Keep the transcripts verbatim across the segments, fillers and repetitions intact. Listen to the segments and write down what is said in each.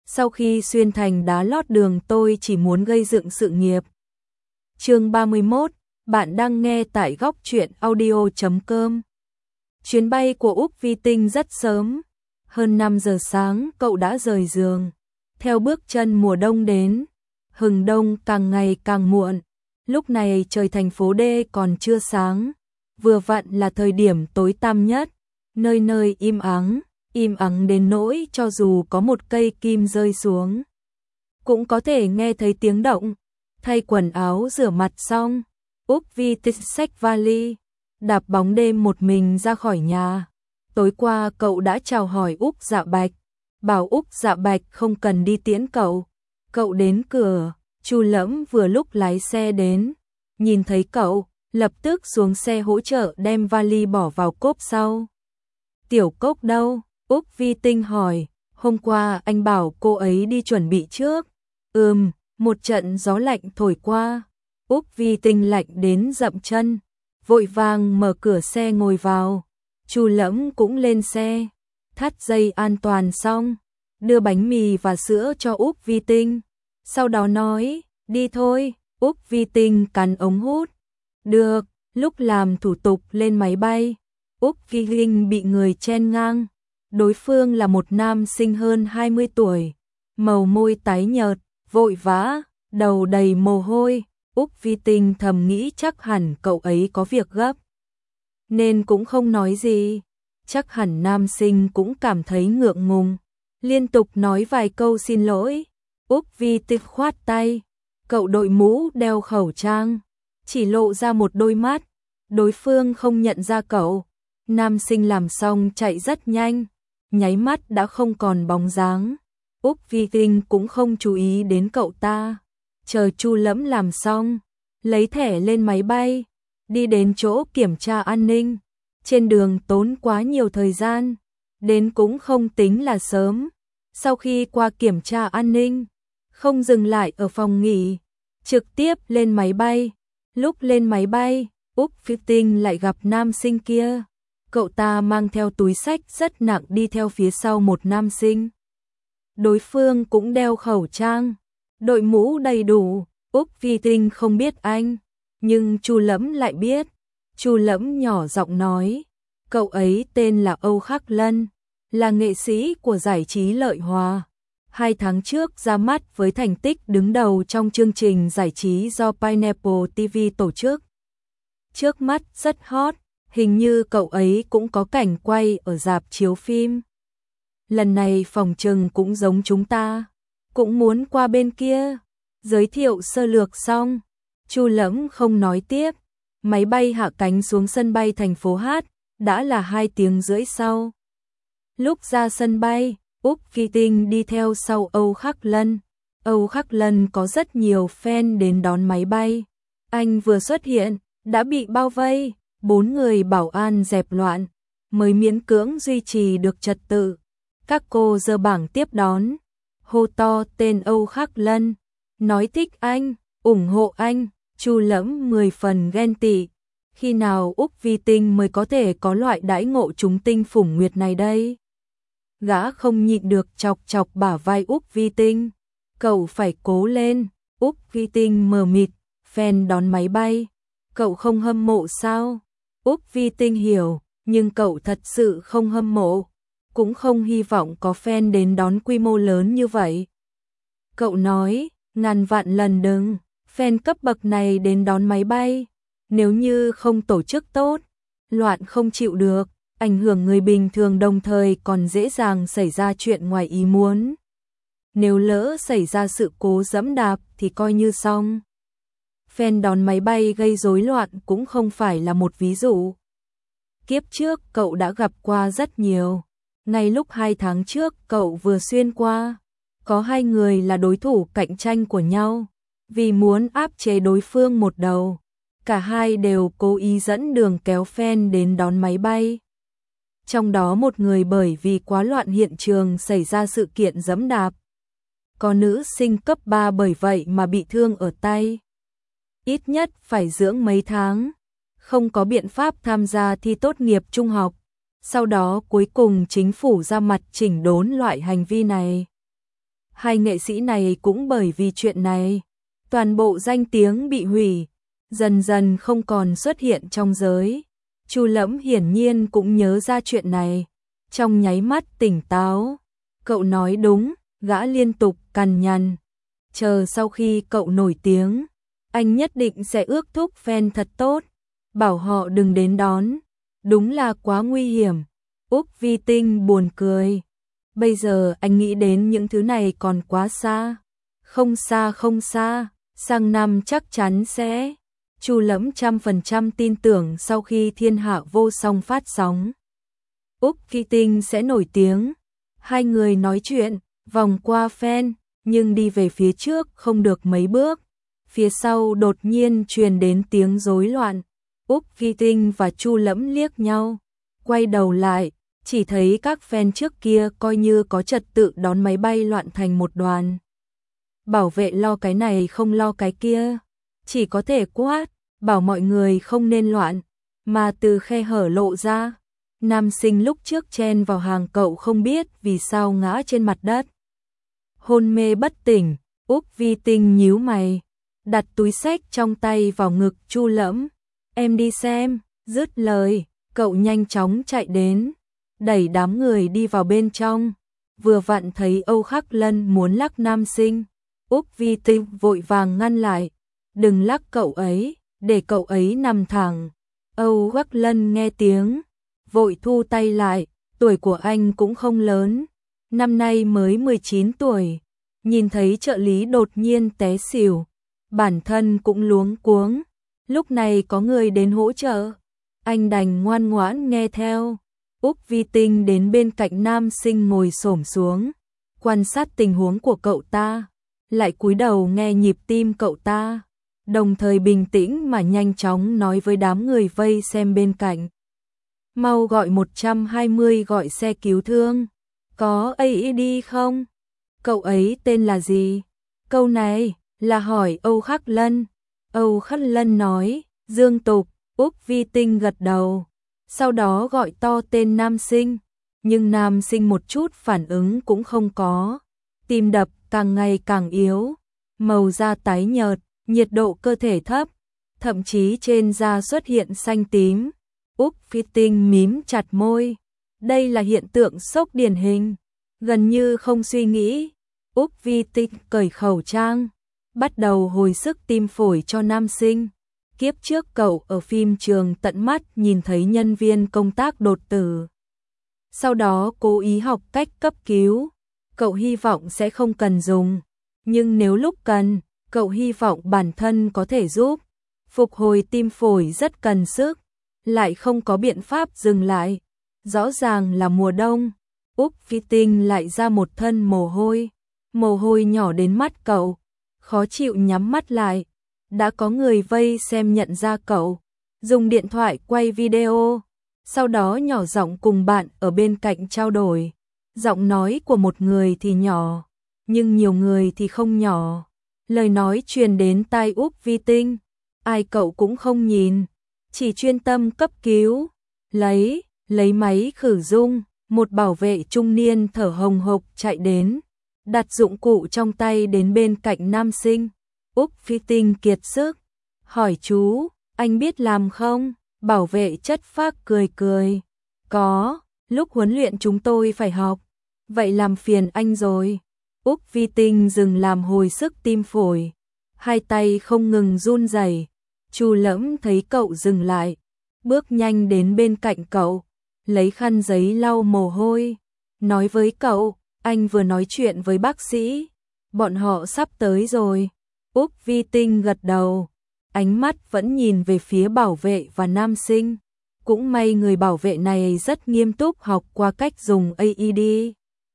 Sau khi xuyên thành đá lót đường tôi chỉ muốn gây dựng sự nghiệp. Chương ba mươi mốt, bạn đang nghe tại góc truyện audio chấm com. Chuyến bay của Úc Vi Tinh rất sớm, hơn năm giờ sáng cậu đã rời giường. Theo bước chân mùa đông đến, hừng đông càng ngày càng muộn, lúc này trời thành phố D còn chưa sáng, vừa vặn là thời điểm tối tăm nhất, nơi nơi im ắng, im ắng đến nỗi cho dù có một cây kim rơi xuống, cũng có thể nghe thấy tiếng động. Thay quần áo rửa mặt xong, Úc Vi Tinh xách vali, đạp bóng đêm một mình ra khỏi nhà. Tối qua cậu đã chào hỏi Úc Dạ Bạch, bảo Úc Dạ Bạch không cần đi tiễn cậu. Cậu đến cửa, Chu Lẫm vừa lúc lái xe đến, nhìn thấy cậu, lập tức xuống xe hỗ trợ đem vali bỏ vào cốp sau. Tiểu Cốc đâu? Úc Vi Tinh hỏi, hôm qua anh bảo cô ấy đi chuẩn bị trước. Ừm, một trận gió lạnh thổi qua, Úc Vi Tinh lạnh đến dậm chân, vội vàng mở cửa xe ngồi vào. Chu Lẫm cũng lên xe, thắt dây an toàn xong, đưa bánh mì và sữa cho Úc Vi Tinh. Sau đó nói, đi thôi. Úc Vi Tinh cắn ống hút. Được. Lúc làm thủ tục lên máy bay, Úc Vi Tinh bị người chen ngang. Đối phương là một nam sinh hơn hai mươi tuổi, màu môi tái nhợt, vội vã, đầu đầy mồ hôi. Úc Vi Tinh thầm nghĩ chắc hẳn cậu ấy có việc gấp, nên cũng không nói gì. Chắc hẳn nam sinh cũng cảm thấy ngượng ngùng, liên tục nói vài câu xin lỗi. Úc Vi Tinh khoát tay, cậu đội mũ đeo khẩu trang, chỉ lộ ra một đôi mắt, đối phương không nhận ra cậu. Nam sinh làm xong chạy rất nhanh, nháy mắt đã không còn bóng dáng. Úc Vi Tinh cũng không chú ý đến cậu ta, chờ Chu Lẫm làm xong, lấy thẻ lên máy bay, đi đến chỗ kiểm tra an ninh. Trên đường tốn quá nhiều thời gian, đến cũng không tính là sớm. Sau khi qua kiểm tra an ninh, không dừng lại ở phòng nghỉ, trực tiếp lên máy bay. Lúc lên máy bay, Úc Vi Tinh lại gặp nam sinh kia. Cậu ta mang theo túi xách rất nặng đi theo phía sau một nam sinh. Đối phương cũng đeo khẩu trang, đội mũ đầy đủ. Úc Vi Tinh không biết anh, nhưng Chu Lẫm lại biết. Chu Lẫm nhỏ giọng nói, cậu ấy tên là Âu Khắc Lân, là nghệ sĩ của giải trí Lợi Hòa. Hai tháng trước ra mắt với thành tích đứng đầu trong chương trình giải trí do Pineapple ti vi tổ chức. Trước mắt rất hot, hình như cậu ấy cũng có cảnh quay ở rạp chiếu phim. Lần này phòng trừng cũng giống chúng ta, cũng muốn qua bên kia. Giới thiệu sơ lược xong, Chu Lẫm không nói tiếp. Máy bay hạ cánh xuống sân bay thành phố Hát, đã là hai tiếng rưỡi sau. Lúc ra sân bay, Úc Vi Tinh đi theo sau Âu Khắc Lân. Âu Khắc Lân có rất nhiều fan đến đón máy bay. Anh vừa xuất hiện, đã bị bao vây, bốn người bảo an dẹp loạn, mới miễn cưỡng duy trì được trật tự. Các cô giơ bảng tiếp đón, hô to tên Âu Khắc Lân, nói thích anh, ủng hộ anh. Chu Lẫm mười phần ghen tị, khi nào Úc Vi Tinh mới có thể có loại đãi ngộ chúng tinh phủng nguyệt này đây? Gã không nhịn được chọc chọc bả vai Úc Vi Tinh, cậu phải cố lên. Úc Vi Tinh mờ mịt, fan đón máy bay, cậu không hâm mộ sao? Úc Vi Tinh hiểu, nhưng cậu thật sự không hâm mộ, cũng không hy vọng có fan đến đón quy mô lớn như vậy. Cậu nói, ngàn vạn lần đừng, fan cấp bậc này đến đón máy bay, nếu như không tổ chức tốt, loạn không chịu được, ảnh hưởng người bình thường đồng thời còn dễ dàng xảy ra chuyện ngoài ý muốn. Nếu lỡ xảy ra sự cố dẫm đạp thì coi như xong. Fan đón máy bay gây rối loạn cũng không phải là một ví dụ. Kiếp trước cậu đã gặp qua rất nhiều. Ngay lúc hai tháng trước cậu vừa xuyên qua, có hai người là đối thủ cạnh tranh của nhau. Vì muốn áp chế đối phương một đầu, cả hai đều cố ý dẫn đường kéo fan đến đón máy bay. Trong đó một người bởi vì quá loạn hiện trường xảy ra sự kiện giẫm đạp. Có nữ sinh cấp ba bởi vậy mà bị thương ở tay. Ít nhất phải dưỡng mấy tháng, không có biện pháp tham gia thi tốt nghiệp trung học. Sau đó cuối cùng chính phủ ra mặt chỉnh đốn loại hành vi này. Hai nghệ sĩ này cũng bởi vì chuyện này, toàn bộ danh tiếng bị hủy, dần dần không còn xuất hiện trong giới. Chu Lẫm hiển nhiên cũng nhớ ra chuyện này, trong nháy mắt tỉnh táo. Cậu nói đúng, gã liên tục cằn nhằn. Chờ sau khi cậu nổi tiếng, anh nhất định sẽ ước thúc fan thật tốt, bảo họ đừng đến đón. Đúng là quá nguy hiểm. Úc Vi Tinh buồn cười. Bây giờ anh nghĩ đến những thứ này còn quá xa. Không xa không xa, sang năm chắc chắn sẽ. Chu Lẫm trăm phần trăm tin tưởng sau khi Thiên Hạ Vô Song phát sóng, Úc Vi Tinh sẽ nổi tiếng. Hai người nói chuyện, vòng qua fan, nhưng đi về phía trước không được mấy bước. Phía sau đột nhiên truyền đến tiếng rối loạn. Úc Vi Tinh và Chu Lẫm liếc nhau, quay đầu lại, chỉ thấy các fan trước kia coi như có trật tự đón máy bay loạn thành một đoàn. Bảo vệ lo cái này không lo cái kia, chỉ có thể quát, bảo mọi người không nên loạn, mà từ khe hở lộ ra. Nam sinh lúc trước chen vào hàng cậu không biết vì sao ngã trên mặt đất. Hôn mê bất tỉnh, Úc Vi Tinh nhíu mày, đặt túi xách trong tay vào ngực Chu Lẫm. Em đi xem, dứt lời, cậu nhanh chóng chạy đến, đẩy đám người đi vào bên trong. Vừa vặn thấy Âu Khắc Lân muốn lắc nam sinh, Úc Vi Tinh vội vàng ngăn lại, đừng lắc cậu ấy, để cậu ấy nằm thẳng. Âu Khắc Lân nghe tiếng, vội thu tay lại, tuổi của anh cũng không lớn, năm nay mới mười chín tuổi. Nhìn thấy trợ lý đột nhiên té xỉu, bản thân cũng luống cuống. Lúc này có người đến hỗ trợ, anh đành ngoan ngoãn nghe theo. Úc Vi Tinh đến bên cạnh nam sinh ngồi xổm xuống, quan sát tình huống của cậu ta, lại cúi đầu nghe nhịp tim cậu ta, đồng thời bình tĩnh mà nhanh chóng nói với đám người vây xem bên cạnh. Mau gọi một hai không gọi xe cứu thương. Có a e đê không? Cậu ấy tên là gì? Câu này là hỏi Âu Khắc Lân. Âu Khắc Lân nói, Dương Tục. Úc Vi Tinh gật đầu, sau đó gọi to tên nam sinh, nhưng nam sinh một chút phản ứng cũng không có, tim đập càng ngày càng yếu, màu da tái nhợt, nhiệt độ cơ thể thấp, thậm chí trên da xuất hiện xanh tím. Úc Vi Tinh mím chặt môi, đây là hiện tượng sốc điển hình, gần như không suy nghĩ. Úc Vi Tinh cởi khẩu trang, bắt đầu hồi sức tim phổi cho nam sinh. Kiếp trước cậu ở phim trường tận mắt nhìn thấy nhân viên công tác đột tử, sau đó cố ý học cách cấp cứu. Cậu hy vọng sẽ không cần dùng, nhưng nếu lúc cần, cậu hy vọng bản thân có thể giúp. Phục hồi tim phổi rất cần sức, lại không có biện pháp dừng lại. Rõ ràng là mùa đông, Úc Vi Tinh lại ra một thân mồ hôi, mồ hôi nhỏ đến mắt cậu, khó chịu nhắm mắt lại. Đã có người vây xem nhận ra cậu, dùng điện thoại quay video, sau đó nhỏ giọng cùng bạn ở bên cạnh trao đổi. Giọng nói của một người thì nhỏ, nhưng nhiều người thì không nhỏ. Lời nói truyền đến tai Úc Vi Tinh, ai cậu cũng không nhìn, chỉ chuyên tâm cấp cứu. Lấy, lấy máy khử dung, một bảo vệ trung niên thở hồng hộc chạy đến, đặt dụng cụ trong tay đến bên cạnh nam sinh. Úc Vi Tinh kiệt sức, hỏi chú, anh biết làm không? Bảo vệ chất phác cười cười, có, lúc huấn luyện chúng tôi phải học, vậy làm phiền anh rồi. Úc Vi Tinh dừng làm hồi sức tim phổi, hai tay không ngừng run rẩy. Chu Lẫm thấy cậu dừng lại, bước nhanh đến bên cạnh cậu, lấy khăn giấy lau mồ hôi, nói với cậu, anh vừa nói chuyện với bác sĩ, bọn họ sắp tới rồi. Úc Vi Tinh gật đầu, ánh mắt vẫn nhìn về phía bảo vệ và nam sinh. Cũng may người bảo vệ này rất nghiêm túc học qua cách dùng a e đê,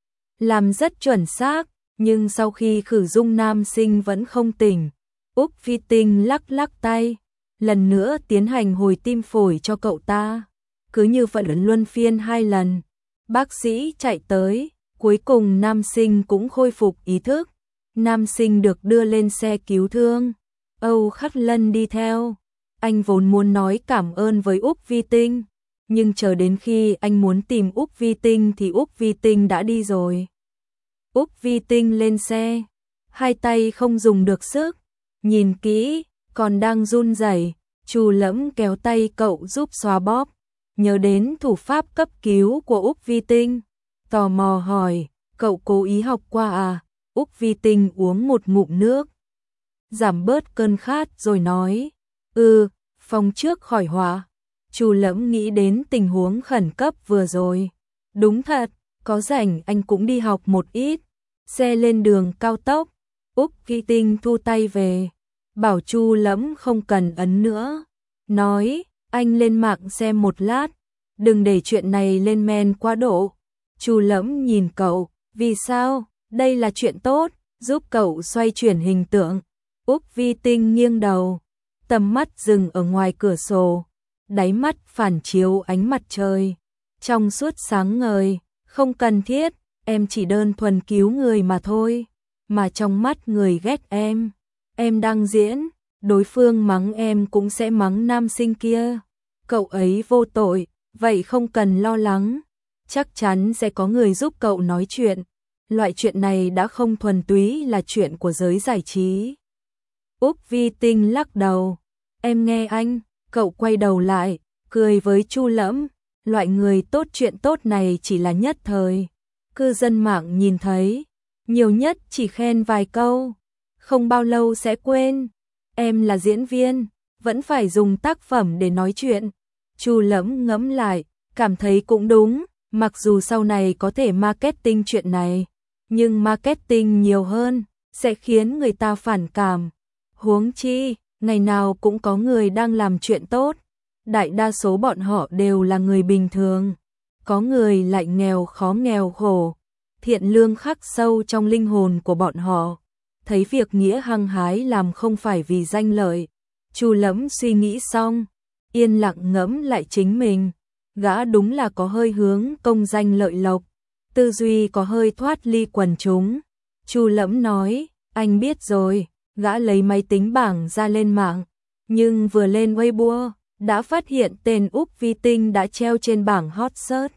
làm rất chuẩn xác, nhưng sau khi khử dung nam sinh vẫn không tỉnh. Úc Vi Tinh lắc lắc tay, lần nữa tiến hành hồi tim phổi cho cậu ta. Cứ như vậy luân phiên hai lần, bác sĩ chạy tới, cuối cùng nam sinh cũng khôi phục ý thức. Nam sinh được đưa lên xe cứu thương, Âu Khắc Lân đi theo. Anh vốn muốn nói cảm ơn với Úc Vi Tinh, nhưng chờ đến khi anh muốn tìm Úc Vi Tinh thì Úc Vi Tinh đã đi rồi. Úc Vi Tinh lên xe, hai tay không dùng được sức, nhìn kỹ, còn đang run rẩy. Chu Lẫm kéo tay cậu giúp xoa bóp, nhớ đến thủ pháp cấp cứu của Úc Vi Tinh, tò mò hỏi, cậu cố ý học qua à? Úc Vi Tinh uống một ngụm nước, giảm bớt cơn khát rồi nói, ừ, phòng trước khỏi họa. Chu Lẫm nghĩ đến tình huống khẩn cấp vừa rồi, đúng thật, có rảnh anh cũng đi học một ít. Xe lên đường cao tốc, Úc Vi Tinh thu tay về, bảo Chu Lẫm không cần ấn nữa, nói, anh lên mạng xem một lát, đừng để chuyện này lên men quá độ. Chu Lẫm nhìn cậu, vì sao? Đây là chuyện tốt, giúp cậu xoay chuyển hình tượng. Úc Vi Tinh nghiêng đầu, tầm mắt dừng ở ngoài cửa sổ, đáy mắt phản chiếu ánh mặt trời, trong suốt sáng ngời, không cần thiết, em chỉ đơn thuần cứu người mà thôi, mà trong mắt người ghét em, em đang diễn, đối phương mắng em cũng sẽ mắng nam sinh kia, cậu ấy vô tội, vậy không cần lo lắng, chắc chắn sẽ có người giúp cậu nói chuyện, loại chuyện này đã không thuần túy là chuyện của giới giải trí. Úc Vi Tinh lắc đầu, em nghe anh, cậu quay đầu lại, cười với Chu Lẫm, loại người tốt chuyện tốt này chỉ là nhất thời, cư dân mạng nhìn thấy, nhiều nhất chỉ khen vài câu, không bao lâu sẽ quên, em là diễn viên, vẫn phải dùng tác phẩm để nói chuyện. Chu Lẫm ngẫm lại, cảm thấy cũng đúng, mặc dù sau này có thể marketing chuyện này, nhưng marketing nhiều hơn, sẽ khiến người ta phản cảm. Huống chi, ngày nào cũng có người đang làm chuyện tốt, đại đa số bọn họ đều là người bình thường, có người lại nghèo khó nghèo khổ, thiện lương khắc sâu trong linh hồn của bọn họ, thấy việc nghĩa hăng hái làm không phải vì danh lợi. Chu Lẫm suy nghĩ xong, yên lặng ngẫm lại chính mình, gã đúng là có hơi hướng công danh lợi lộc, tư duy có hơi thoát ly quần chúng. Chu Lẫm nói, anh biết rồi, gã lấy máy tính bảng ra lên mạng, nhưng vừa lên Weibo, đã phát hiện tên Úc Vi Tinh đã treo trên bảng hot search.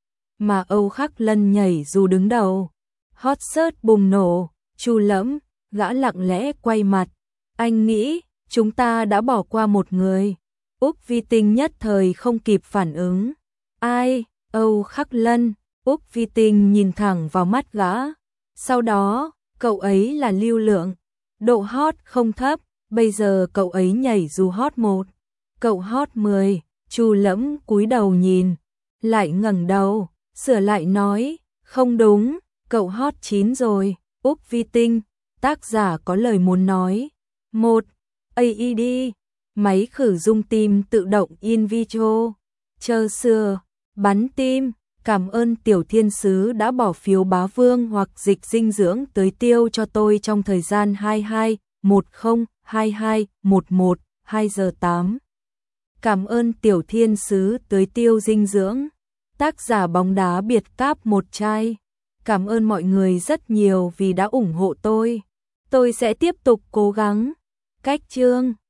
Mà Âu Khắc Lân nhảy dù đứng đầu. Hot search bùng nổ, Chu Lẫm, gã lặng lẽ quay mặt. Anh nghĩ, chúng ta đã bỏ qua một người. Úc Vi Tinh nhất thời không kịp phản ứng. Ai? Âu Khắc Lân. Úc Vi Tinh nhìn thẳng vào mắt gã. Sau đó, cậu ấy là lưu lượng. Độ hot không thấp, bây giờ cậu ấy nhảy dù hot một. Cậu hot mười, Chu Lẫm cúi đầu nhìn, lại ngẩng đầu, sửa lại nói, không đúng, cậu hot chín rồi. Úc Vi Tinh, tác giả có lời muốn nói. một. a e đê, máy khử dung tim tự động in vitro. Chờ xưa, bắn tim, cảm ơn Tiểu Thiên Sứ đã bỏ phiếu bá vương hoặc dịch dinh dưỡng tới tiêu cho tôi trong thời gian hai mươi hai, mười, hai mươi hai, mười một, hai giờ tám. Cảm ơn Tiểu Thiên Sứ tới tiêu dinh dưỡng. Tác giả bóng đá biệt cáp một chai. Cảm ơn mọi người rất nhiều vì đã ủng hộ tôi. Tôi sẽ tiếp tục cố gắng. Cách chương